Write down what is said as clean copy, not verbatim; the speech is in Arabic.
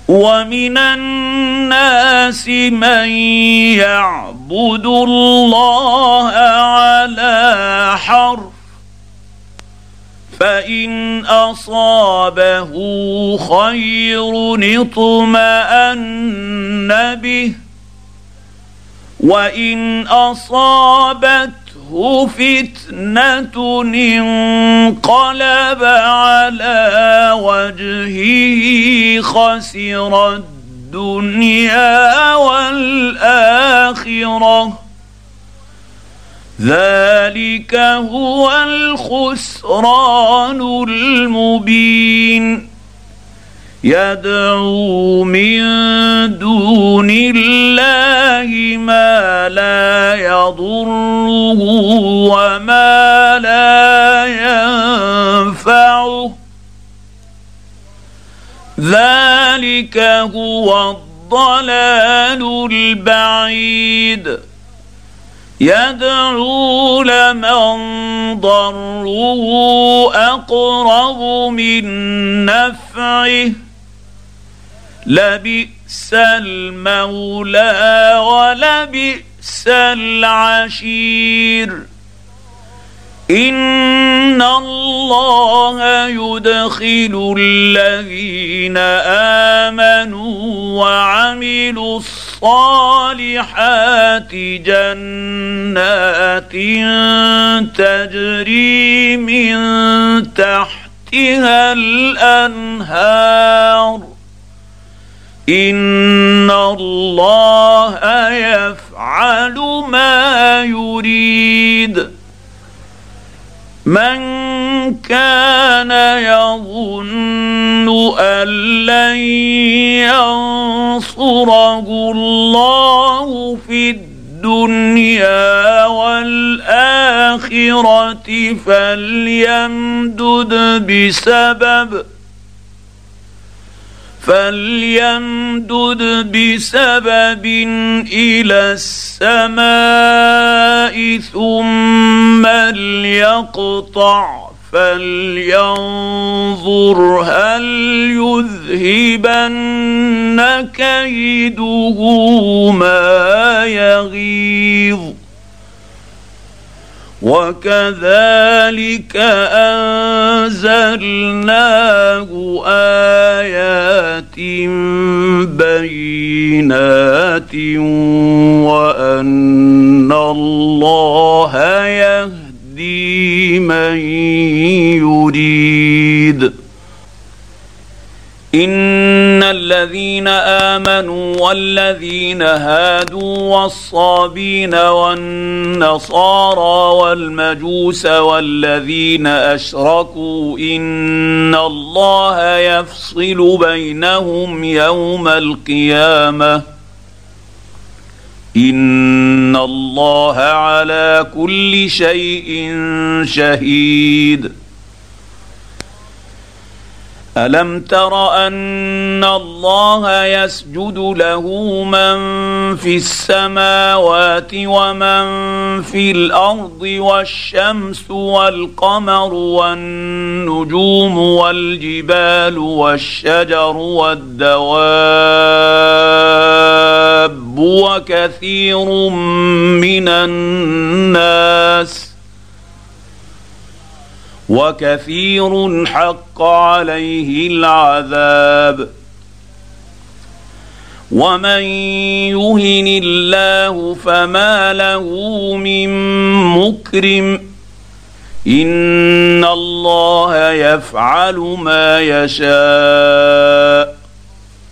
ومن الناس من يعبد الله على حرف فإن أصابه خير اطمأن به وإن أصابته فتنة انقلب على وجهه خسر الدنيا والآخرة ذلك هو الخسران المبين يدعو من دون الله ما لا يضره وما لا ينفعه ذلك هو الضلال البعيد يدعو لمن ضره أقرب من نفعه لبئس المولى ولبئس العشير إن الله يدخل الذين آمنوا وعملوا الصالحات جنات تجري من تحتها الأنهار إن الله يفعل ما يريد من كان يظن أن لن ينصره الله في الدنيا والآخرة فليمدد بسبب إلى السماء ثم ليقطع فلينظر هل يذهبن كيده ما يغيظ وكذلك أنزلناه آيات بينات وأن الله يهدي من يريد إن الذين آمنوا والذين هادوا والصابين والنصارى والمجوس والذين أشركوا إن الله يفصل بينهم يوم القيامة إن الله على كل شيء شهيد ألم تر أن الله يسجد له من في السماوات ومن في الأرض والشمس والقمر والنجوم والجبال والشجر والدواب وكثير من الناس وكثير حق عليه العذاب ومن يهن الله فما له من مكرم إن الله يفعل ما يشاء